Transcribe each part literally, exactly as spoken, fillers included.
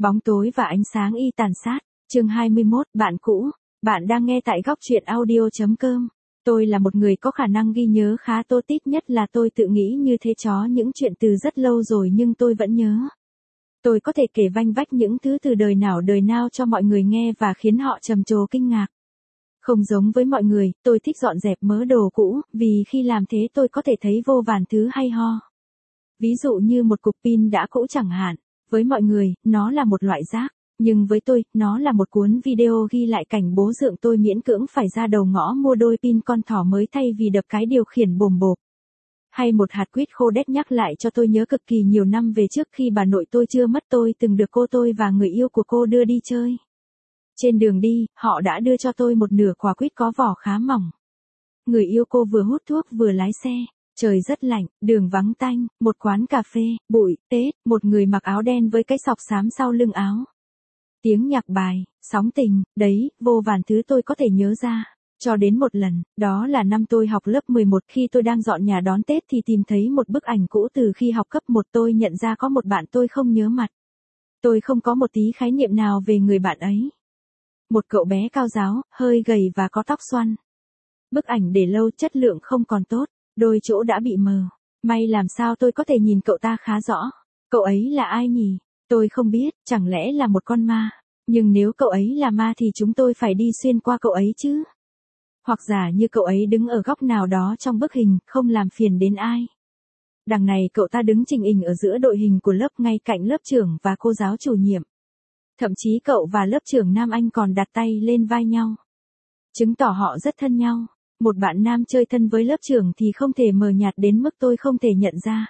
Bóng tối và ánh sáng y tàn sát. Chương hai mươi mốt, bạn cũ. Bạn đang nghe tại góc truyện audio chấm com. Tôi là một người có khả năng ghi nhớ khá tốt, ít nhất là tôi tự nghĩ như thế, chó những chuyện từ rất lâu rồi nhưng tôi vẫn nhớ. Tôi có thể kể vanh vách những thứ từ đời nào đời nào cho mọi người nghe và khiến họ trầm trồ kinh ngạc. Không giống với mọi người, tôi thích dọn dẹp mớ đồ cũ, vì khi làm thế tôi có thể thấy vô vàn thứ hay ho. Ví dụ như một cục pin đã cũ chẳng hạn. Với mọi người, nó là một loại rác. Nhưng với tôi, nó là một cuốn video ghi lại cảnh bố dượng tôi miễn cưỡng phải ra đầu ngõ mua đôi pin con thỏ mới thay vì đập cái điều khiển bồm bộp. Hay một hạt quýt khô đét nhắc lại cho tôi nhớ cực kỳ nhiều năm về trước khi bà nội tôi chưa mất, tôi từng được cô tôi và người yêu của cô đưa đi chơi. Trên đường đi, họ đã đưa cho tôi một nửa quả quýt có vỏ khá mỏng. Người yêu cô vừa hút thuốc vừa lái xe. Trời rất lạnh, đường vắng tanh, một quán cà phê, bụi, Tết, một người mặc áo đen với cái sọc xám sau lưng áo. Tiếng nhạc bài, sóng tình, đấy, vô vàn thứ tôi có thể nhớ ra. Cho đến một lần, đó là năm tôi học lớp mười một, khi tôi đang dọn nhà đón Tết thì tìm thấy một bức ảnh cũ từ khi học cấp một. Tôi nhận ra có một bạn tôi không nhớ mặt. Tôi không có một tí khái niệm nào về người bạn ấy. Một cậu bé cao ráo, hơi gầy và có tóc xoăn. Bức ảnh để lâu, chất lượng không còn tốt. Đôi chỗ đã bị mờ. May làm sao tôi có thể nhìn cậu ta khá rõ. Cậu ấy là ai nhỉ? Tôi không biết, chẳng lẽ là một con ma? Nhưng nếu cậu ấy là ma thì chúng tôi phải đi xuyên qua cậu ấy chứ. Hoặc giả như cậu ấy đứng ở góc nào đó trong bức hình, không làm phiền đến ai. Đằng này cậu ta đứng chình ình ở giữa đội hình của lớp, ngay cạnh lớp trưởng và cô giáo chủ nhiệm. Thậm chí cậu và lớp trưởng Nam Anh còn đặt tay lên vai nhau, chứng tỏ họ rất thân nhau. Một bạn nam chơi thân với lớp trưởng thì không thể mờ nhạt đến mức tôi không thể nhận ra.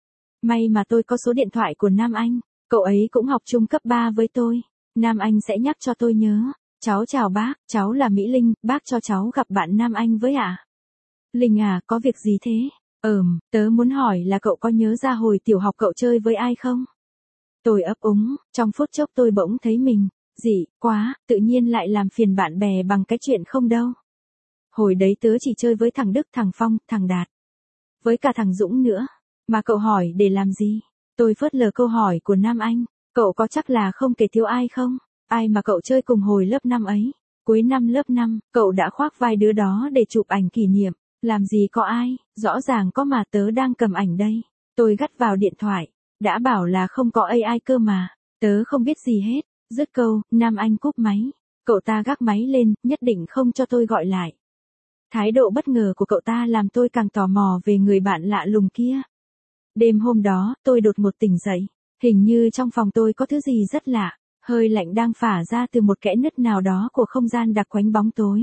May mà tôi có số điện thoại của Nam Anh, cậu ấy cũng học chung cấp ba với tôi. Nam Anh sẽ nhắc cho tôi nhớ. Cháu chào bác, cháu là Mỹ Linh, bác cho cháu gặp bạn Nam Anh với ạ. À? Linh à, có việc gì thế? Ừm, tớ muốn hỏi là cậu có nhớ ra hồi tiểu học cậu chơi với ai không? Tôi ấp úng, trong phút chốc tôi bỗng thấy mình, dị, quá, tự nhiên lại làm phiền bạn bè bằng cái chuyện không đâu. Hồi đấy tớ chỉ chơi với thằng Đức, thằng Phong, thằng Đạt. Với cả thằng Dũng nữa. Mà cậu hỏi để làm gì? Tôi phớt lờ câu hỏi của Nam Anh. Cậu có chắc là không kể thiếu ai không? Ai mà cậu chơi cùng hồi lớp năm ấy? Cuối năm lớp năm, cậu đã khoác vai đứa đó để chụp ảnh kỷ niệm. Làm gì có ai? Rõ ràng có mà, tớ đang cầm ảnh đây. Tôi gắt vào điện thoại. Đã bảo là không có a i cơ mà. Tớ không biết gì hết. Dứt câu, Nam Anh cúp máy. Cậu ta gác máy lên, nhất định không cho tôi gọi lại. Thái độ bất ngờ của cậu ta làm tôi càng tò mò về người bạn lạ lùng kia. Đêm hôm đó, tôi đột ngột tỉnh dậy. Hình như trong phòng tôi có thứ gì rất lạ. Hơi lạnh đang phả ra từ một kẽ nứt nào đó của không gian đặc quánh bóng tối.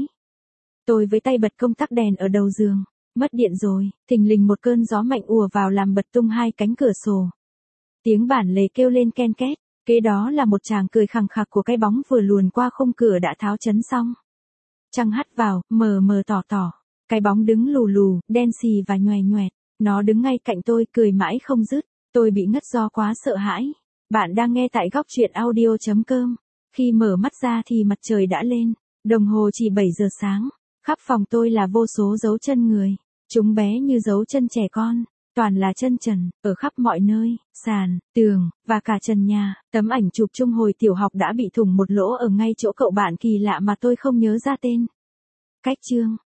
Tôi với tay bật công tắc đèn ở đầu giường. Mất điện rồi, thình lình một cơn gió mạnh ùa vào làm bật tung hai cánh cửa sổ. Tiếng bản lề kêu lên ken két. Kế đó là một tràng cười khằng khặc của cái bóng vừa luồn qua khung cửa đã tháo chắn xong. Trăng hắt vào, mờ mờ tỏ tỏ. Cái bóng đứng lù lù, đen xì và nhoè nhoẹt. Nó đứng ngay cạnh tôi, cười mãi không dứt. Tôi bị ngất do quá sợ hãi. Bạn đang nghe tại góc truyện audio chấm com. Khi mở mắt ra thì mặt trời đã lên. Đồng hồ chỉ bảy giờ sáng. Khắp phòng tôi là vô số dấu chân người. Chúng bé như dấu chân trẻ con. Toàn là chân trần, ở khắp mọi nơi, sàn, tường, và cả trần nhà. Tấm ảnh chụp chung hồi tiểu học đã bị thủng một lỗ ở ngay chỗ cậu bạn kỳ lạ mà tôi không nhớ ra tên. Cách chương.